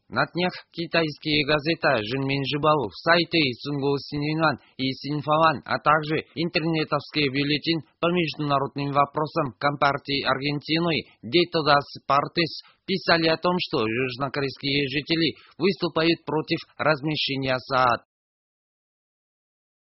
На днях китайские газеты Жинминжибау, сайты Сунгу Синьюан и Синьфаван, а также интернетовский бюллетень по международным вопросам Компартии Аргентины «Детодас Партис» писали о том, что южнокорейские жители выступают против размещения СААД.